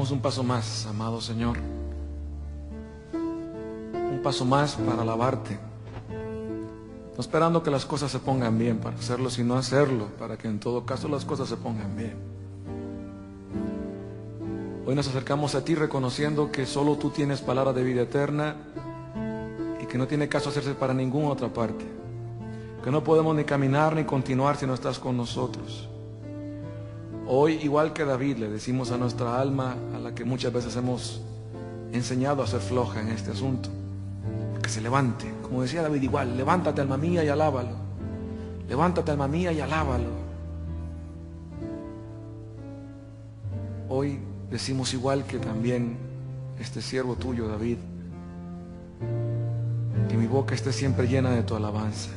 Damos un paso más, amado Señor. Un paso más para alabarte. No esperando que las cosas se pongan bien para hacerlo, sino hacerlo para que en todo caso las cosas se pongan bien. Hoy nos acercamos a ti reconociendo que solo tú tienes palabra de vida eterna y que no tiene caso hacerse para ninguna otra parte. Que no podemos ni caminar ni continuar si no estás con nosotros. Hoy, igual que David, le decimos a nuestra alma, a la que muchas veces hemos enseñado a ser floja en este asunto, que se levante. Como decía David, igual, levántate, alma mía, y alábalo. Levántate, alma mía, y alábalo. Hoy decimos igual que también este siervo tuyo, David, que mi boca esté siempre llena de tu alabanza.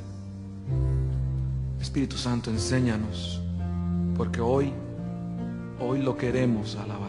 Espíritu Santo, enséñanos, porque hoy lo queremos alabar.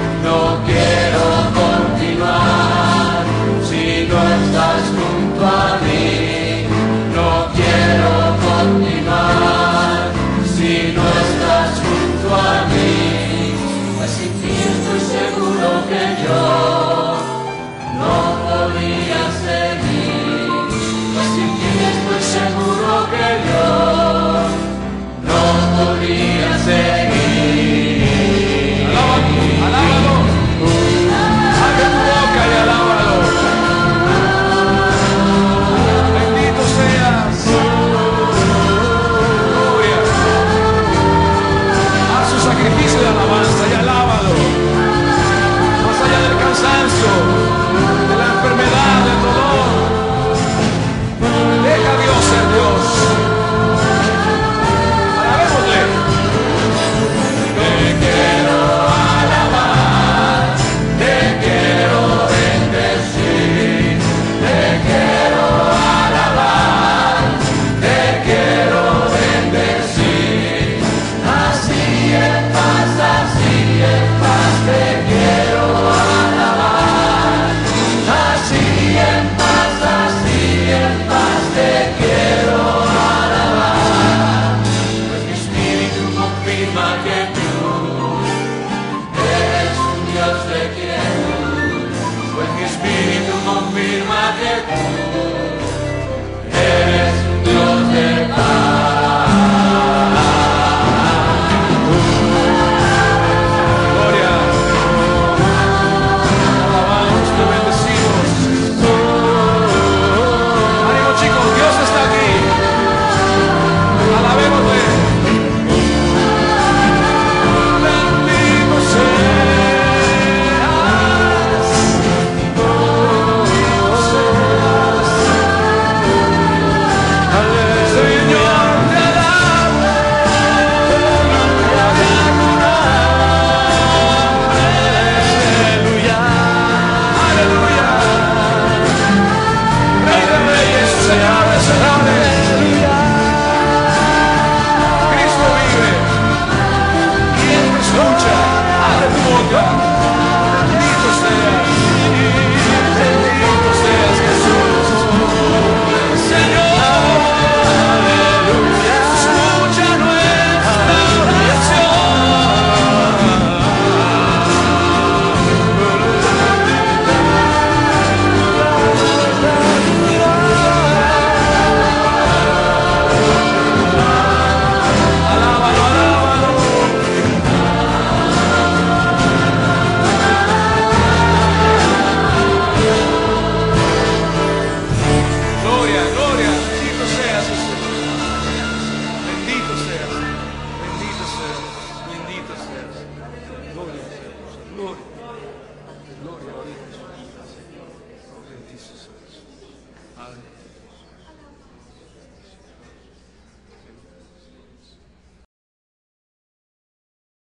Estás junto a